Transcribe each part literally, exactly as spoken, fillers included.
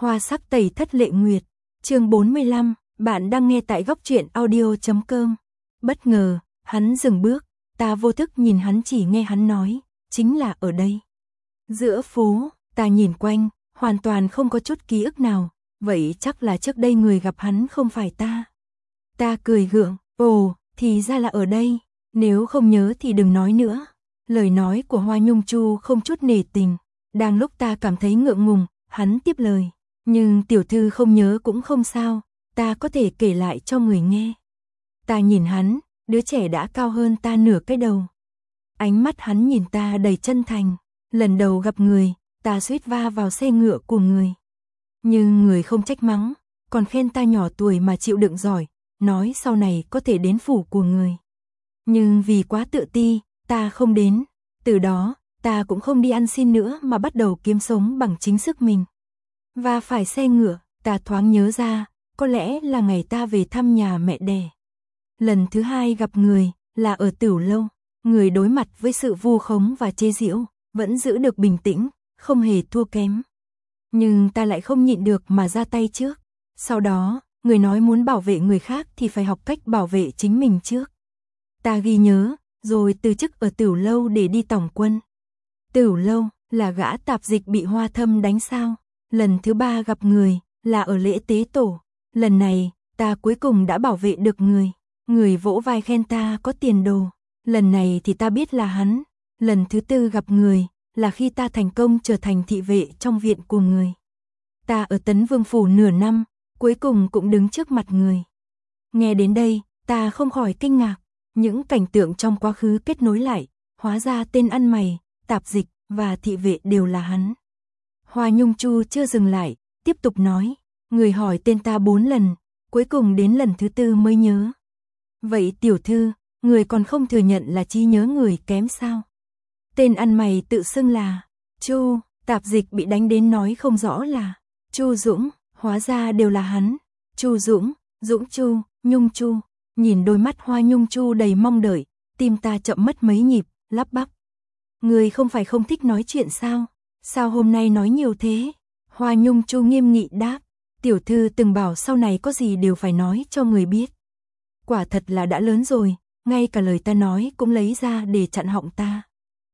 Hoa sắc tẩy thất lệ nguyệt, chương bốn mươi lăm, bạn đang nghe tại góc truyện audio chấm com. Bất ngờ, hắn dừng bước, ta vô thức nhìn hắn, chỉ nghe hắn nói, chính là ở đây. Giữa phố, ta nhìn quanh, hoàn toàn không có chút ký ức nào, vậy chắc là trước đây người gặp hắn không phải ta. Ta cười gượng, ồ, thì ra là ở đây, nếu không nhớ thì đừng nói nữa. Lời nói của Hoa Nhung Chu không chút nể tình, đang lúc ta cảm thấy ngượng ngùng, hắn tiếp lời, nhưng tiểu thư không nhớ cũng không sao, ta có thể kể lại cho người nghe. Ta nhìn hắn, đứa trẻ đã cao hơn ta nửa cái đầu. Ánh mắt hắn nhìn ta đầy chân thành, lần đầu gặp người, ta suýt va vào xe ngựa của người. Nhưng người không trách mắng, còn khen ta nhỏ tuổi mà chịu đựng giỏi, nói sau này có thể đến phủ của người. Nhưng vì quá tự ti, ta không đến, từ đó, ta cũng không đi ăn xin nữa mà bắt đầu kiếm sống bằng chính sức mình. Và phải xe ngựa, ta thoáng nhớ ra, có lẽ là ngày ta về thăm nhà mẹ đẻ. Lần thứ hai gặp người, là ở Tửu Lâu, người đối mặt với sự vu khống và chế giễu, vẫn giữ được bình tĩnh, không hề thua kém. Nhưng ta lại không nhịn được mà ra tay trước. Sau đó, người nói muốn bảo vệ người khác thì phải học cách bảo vệ chính mình trước. Ta ghi nhớ, rồi từ chức ở Tửu Lâu để đi tổng quân. Tửu Lâu, là gã tạp dịch bị Hoa Thâm đánh sao. Lần thứ ba gặp người, là ở lễ tế tổ. Lần này, ta cuối cùng đã bảo vệ được người. Người vỗ vai khen ta có tiền đồ. Lần này thì ta biết là hắn. Lần thứ tư gặp người, là khi ta thành công trở thành thị vệ trong viện của người. Ta ở Tấn Vương Phủ nửa năm, cuối cùng cũng đứng trước mặt người. Nghe đến đây, ta không khỏi kinh ngạc. Những cảnh tượng trong quá khứ kết nối lại, hóa ra tên ăn mày, tạp dịch và thị vệ đều là hắn. Hoa Nhung Chu chưa dừng lại, tiếp tục nói, người hỏi tên ta bốn lần, cuối cùng đến lần thứ tư mới nhớ. Vậy tiểu thư, người còn không thừa nhận là trí nhớ người kém sao? Tên ăn mày tự xưng là Chu, tạp dịch bị đánh đến nói không rõ là Chu Dũng, hóa ra đều là hắn. Chu Dũng, Dũng Chu, Nhung Chu. Nhìn đôi mắt Hoa Nhung Chu đầy mong đợi, tim ta chậm mất mấy nhịp, lắp bắp. Người không phải không thích nói chuyện sao? Sao hôm nay nói nhiều thế? Hoa Nhung Chu nghiêm nghị đáp, tiểu thư từng bảo sau này có gì đều phải nói cho người biết. Quả thật là đã lớn rồi, ngay cả lời ta nói cũng lấy ra để chặn họng ta.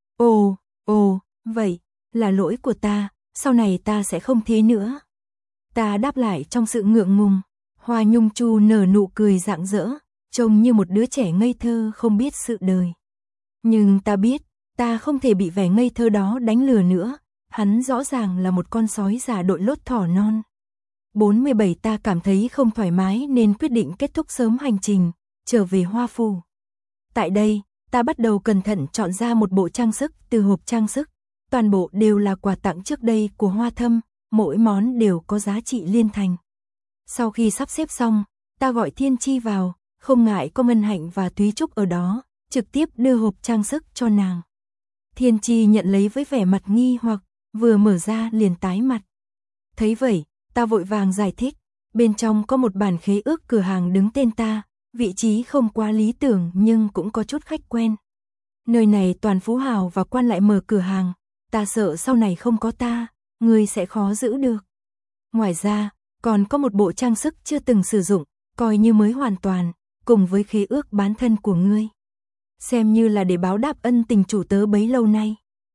Ồ, ồ, vậy, là lỗi của ta, sau này ta sẽ không thế nữa. Ta đáp lại trong sự ngượng ngùng. Hoa Nhung Chu nở nụ cười rạng rỡ, trông như một đứa trẻ ngây thơ không biết sự đời. Nhưng ta biết, ta không thể bị vẻ ngây thơ đó đánh lừa nữa, hắn rõ ràng là một con sói già đội lốt thỏ non. bốn mươi bảy ta cảm thấy không thoải mái nên quyết định kết thúc sớm hành trình, trở về Hoa Phủ. Tại đây, ta bắt đầu cẩn thận chọn ra một bộ trang sức từ hộp trang sức, toàn bộ đều là quà tặng trước đây của Hoa Thâm, mỗi món đều có giá trị liên thành. Sau khi sắp xếp xong, ta gọi Thiên Chi vào, không ngại có Ngân Hạnh và Thúy Trúc ở đó, trực tiếp đưa hộp trang sức cho nàng. Thiên Chi nhận lấy với vẻ mặt nghi hoặc, vừa mở ra liền tái mặt. Thấy vậy, ta vội vàng giải thích, bên trong có một bản khế ước cửa hàng đứng tên ta, vị trí không quá lý tưởng nhưng cũng có chút khách quen. Nơi này toàn phú hào và quan lại mở cửa hàng, ta sợ sau này không có ta, người sẽ khó giữ được. Ngoài ra, còn có một bộ trang sức chưa từng sử dụng, coi như mới hoàn toàn, cùng với khế ước bán thân của ngươi. Xem như là để báo đáp ân tình chủ tớ bấy lâu nay.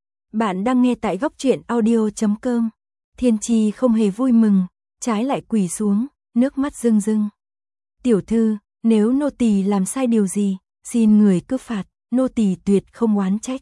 Bạn đang nghe tại góc truyện audio chấm com. Thiên Chi không hề vui mừng, trái lại quỳ xuống, nước mắt rưng rưng. Tiểu thư, nếu nô tỳ làm sai điều gì, xin người cứ phạt, nô tỳ tuyệt không oán trách.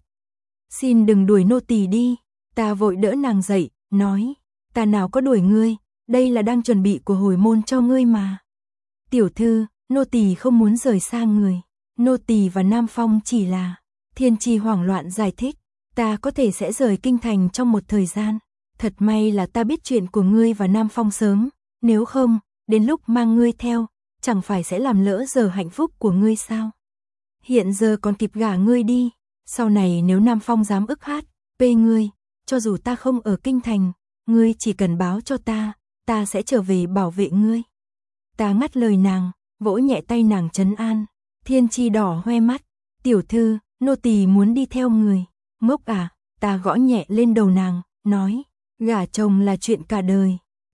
Xin đừng đuổi nô tỳ đi. Ta vội đỡ nàng dậy, nói, ta nào có đuổi ngươi, đây là đang chuẩn bị của hồi môn cho ngươi mà. Tiểu thư, nô tỳ không muốn rời xa người, nô tỳ và Nam Phong chỉ là... Thiên Chi hoảng loạn giải thích, ta có thể sẽ rời kinh thành trong một thời gian. Thật may là ta biết chuyện của ngươi và Nam Phong sớm, nếu không, đến lúc mang ngươi theo, chẳng phải sẽ làm lỡ giờ hạnh phúc của ngươi sao? Hiện giờ còn kịp gả ngươi đi, sau này nếu Nam Phong dám ức hát, bê ngươi, cho dù ta không ở kinh thành, ngươi chỉ cần báo cho ta, ta sẽ trở về bảo vệ ngươi. Ta ngắt lời nàng, vỗ nhẹ tay nàng trấn an. Thiên Chi đỏ hoe mắt, tiểu thư, nô tỳ muốn đi theo người. Ngốc à, ta gõ nhẹ lên đầu nàng, nói, gả chồng là chuyện cả đời.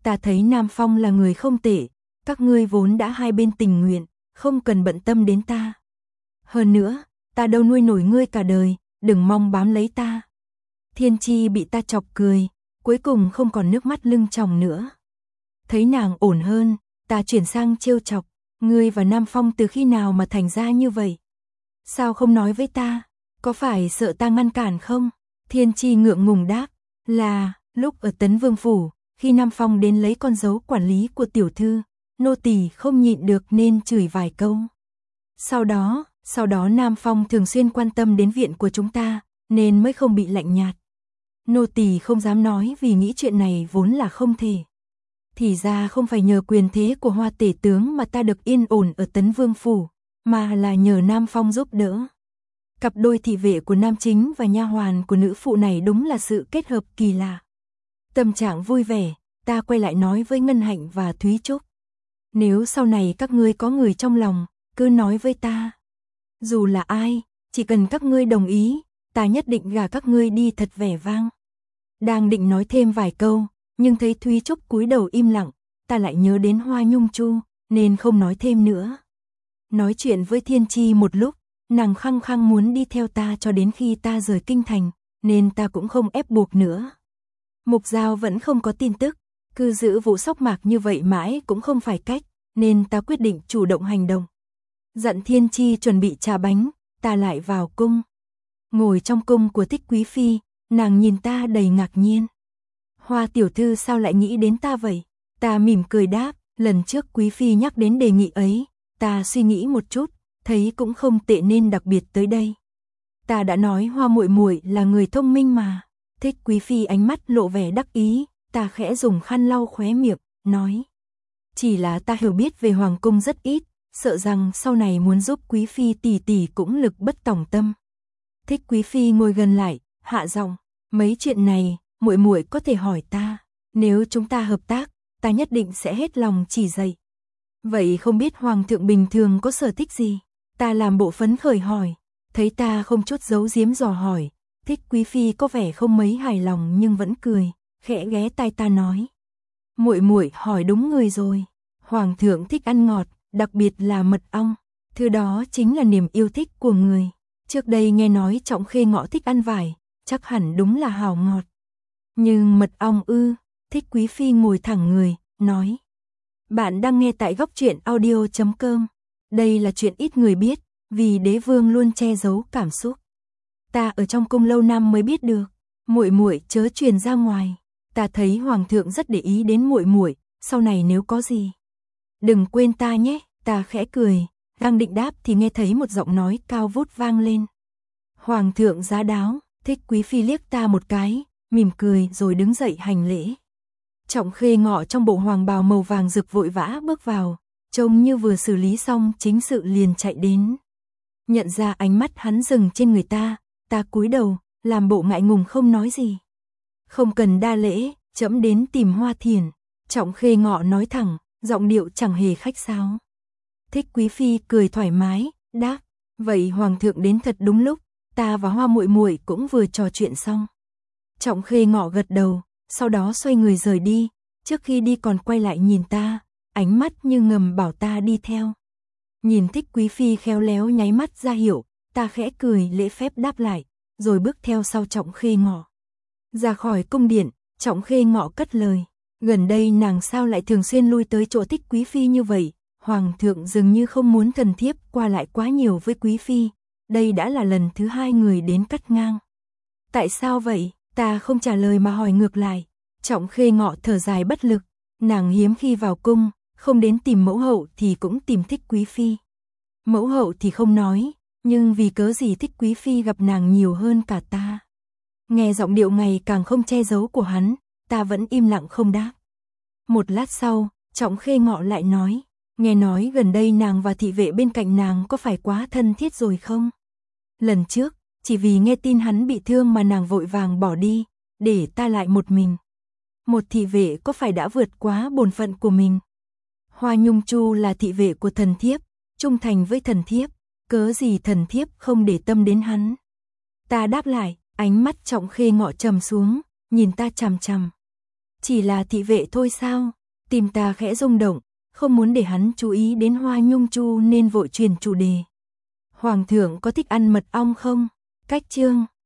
ta thấy Nam Phong là người không tệ, các ngươi vốn đã hai bên tình nguyện, không cần bận tâm đến ta. Hơn nữa, ta đâu nuôi nổi ngươi cả đời, đừng mong bám lấy ta. Thiên Chi bị ta chọc cười, cuối cùng không còn nước mắt lưng tròng nữa. Thấy nàng ổn hơn, ta chuyển sang trêu chọc, ngươi và Nam Phong từ khi nào mà thành ra như vậy? Sao không nói với ta? Có phải sợ ta ngăn cản không? Thiên Chi ngượng ngùng đáp, là, lúc ở Tấn Vương Phủ, khi Nam Phong đến lấy con dấu quản lý của tiểu thư, nô tỳ không nhịn được nên chửi vài câu. Sau đó, sau đó Nam Phong thường xuyên quan tâm đến viện của chúng ta, nên mới không bị lạnh nhạt. Nô tỳ không dám nói vì nghĩ chuyện này vốn là không thể. Thì ra không phải nhờ quyền thế của Hoa tể tướng mà ta được yên ổn ở Tấn Vương Phủ, mà là nhờ Nam Phong giúp đỡ. Cặp đôi thị vệ của nam chính và nha hoàn của nữ phụ này đúng là sự kết hợp kỳ lạ. Tâm trạng vui vẻ, ta quay lại nói với Ngân Hạnh và Thúy Trúc. Nếu sau này các ngươi có người trong lòng, cứ nói với ta. Dù là ai, chỉ cần các ngươi đồng ý, ta nhất định gả các ngươi đi thật vẻ vang. Đang định nói thêm vài câu, nhưng thấy Thúy Trúc cúi đầu im lặng, ta lại nhớ đến Hoa Nhung Chu, nên không nói thêm nữa. Nói chuyện với Thiên Chi một lúc, nàng khăng khăng muốn đi theo ta cho đến khi ta rời kinh thành, nên ta cũng không ép buộc nữa. Mục Giao vẫn không có tin tức, cứ giữ vụ sóc mạc như vậy mãi cũng không phải cách, nên ta quyết định chủ động hành động. Dặn Thiên Chi chuẩn bị trà bánh, ta lại vào cung. Ngồi trong cung của Thích Quý Phi, nàng nhìn ta đầy ngạc nhiên. Hoa tiểu thư sao lại nghĩ đến ta vậy? Ta mỉm cười đáp, lần trước Quý Phi nhắc đến đề nghị ấy, ta suy nghĩ một chút, thấy cũng không tệ nên đặc biệt tới đây. Ta đã nói Hoa muội muội là người thông minh mà. Thích Quý Phi ánh mắt lộ vẻ đắc ý, ta khẽ dùng khăn lau khóe miệng, nói. Chỉ là ta hiểu biết về Hoàng cung rất ít, sợ rằng sau này muốn giúp Quý Phi tỷ tỷ cũng lực bất tòng tâm. Thích Quý Phi ngồi gần lại, hạ giọng, mấy chuyện này, muội muội có thể hỏi ta, nếu chúng ta hợp tác, ta nhất định sẽ hết lòng chỉ dạy. Vậy không biết Hoàng thượng bình thường có sở thích gì? Ta làm bộ phấn khởi hỏi, thấy ta không chút giấu giếm dò hỏi, Thích Quý Phi có vẻ không mấy hài lòng nhưng vẫn cười, khẽ ghé tai ta nói. Muội muội hỏi đúng người rồi, Hoàng thượng thích ăn ngọt, đặc biệt là mật ong, thứ đó chính là niềm yêu thích của người. Trước đây nghe nói Trọng Khê Ngọ thích ăn vải, chắc hẳn đúng là hảo ngọt. Nhưng mật ong ư? Thích Quý Phi ngồi thẳng người, nói. Bạn đang nghe tại góc truyện audio chấm com. Đây là chuyện ít người biết, vì đế vương luôn che giấu cảm xúc. Ta ở trong cung lâu năm mới biết được, muội muội chớ truyền ra ngoài. Ta thấy Hoàng thượng rất để ý đến muội muội, sau này nếu có gì, đừng quên ta nhé. Ta khẽ cười, đang định đáp thì nghe thấy một giọng nói cao vút vang lên. Hoàng thượng giá đáo. Thích Quý Phi liếc ta một cái, mỉm cười rồi đứng dậy hành lễ. Trọng Khê Ngọ trong bộ hoàng bào màu vàng rực vội vã bước vào, trông như vừa xử lý xong chính sự liền chạy đến. Nhận ra ánh mắt hắn dừng trên người ta, ta cúi đầu, làm bộ ngại ngùng không nói gì. Không cần đa lễ, trẫm đến tìm Hoa Thiền. Trọng Khê Ngọ nói thẳng, giọng điệu chẳng hề khách sáo. Thích Quý Phi cười thoải mái, đáp, vậy Hoàng thượng đến thật đúng lúc, ta và Hoa muội muội cũng vừa trò chuyện xong. Trọng Khê Ngọ gật đầu, sau đó xoay người rời đi, trước khi đi còn quay lại nhìn ta, ánh mắt như ngầm bảo ta đi theo. Nhìn Thích Quý Phi khéo léo nháy mắt ra hiệu, ta khẽ cười lễ phép đáp lại, rồi bước theo sau Trọng Khê Ngọ. Ra khỏi cung điện, Trọng Khê Ngọ cất lời, gần đây nàng sao lại thường xuyên lui tới chỗ Thích Quý Phi như vậy? Hoàng thượng dường như không muốn thần thiếp qua lại quá nhiều với Quý Phi, đây đã là lần thứ hai người đến cắt ngang. Tại sao vậy? Ta không trả lời mà hỏi ngược lại. Trọng Khê Ngọ thở dài bất lực, nàng hiếm khi vào cung, không đến tìm mẫu hậu thì cũng tìm Thích Quý Phi. Mẫu hậu thì không nói, nhưng vì cớ gì Thích Quý Phi gặp nàng nhiều hơn cả ta. Nghe giọng điệu ngày càng không che giấu của hắn, ta vẫn im lặng không đáp. Một lát sau, Trọng Khê Ngọ lại nói, nghe nói gần đây nàng và thị vệ bên cạnh nàng có phải quá thân thiết rồi không? Lần trước, chỉ vì nghe tin hắn bị thương mà nàng vội vàng bỏ đi, để ta lại một mình. Một thị vệ có phải đã vượt quá bổn phận của mình? Hoa Nhung Chu là thị vệ của thần thiếp, trung thành với thần thiếp, cớ gì thần thiếp không để tâm đến hắn? Ta đáp lại, ánh mắt Trọng Khê Ngọ trầm xuống, nhìn ta chằm chằm. Chỉ là thị vệ thôi sao? Tim ta khẽ rung động, không muốn để hắn chú ý đến Hoa Nhung Chu nên vội truyền chủ đề. Hoàng thượng có thích ăn mật ong không? Cách chương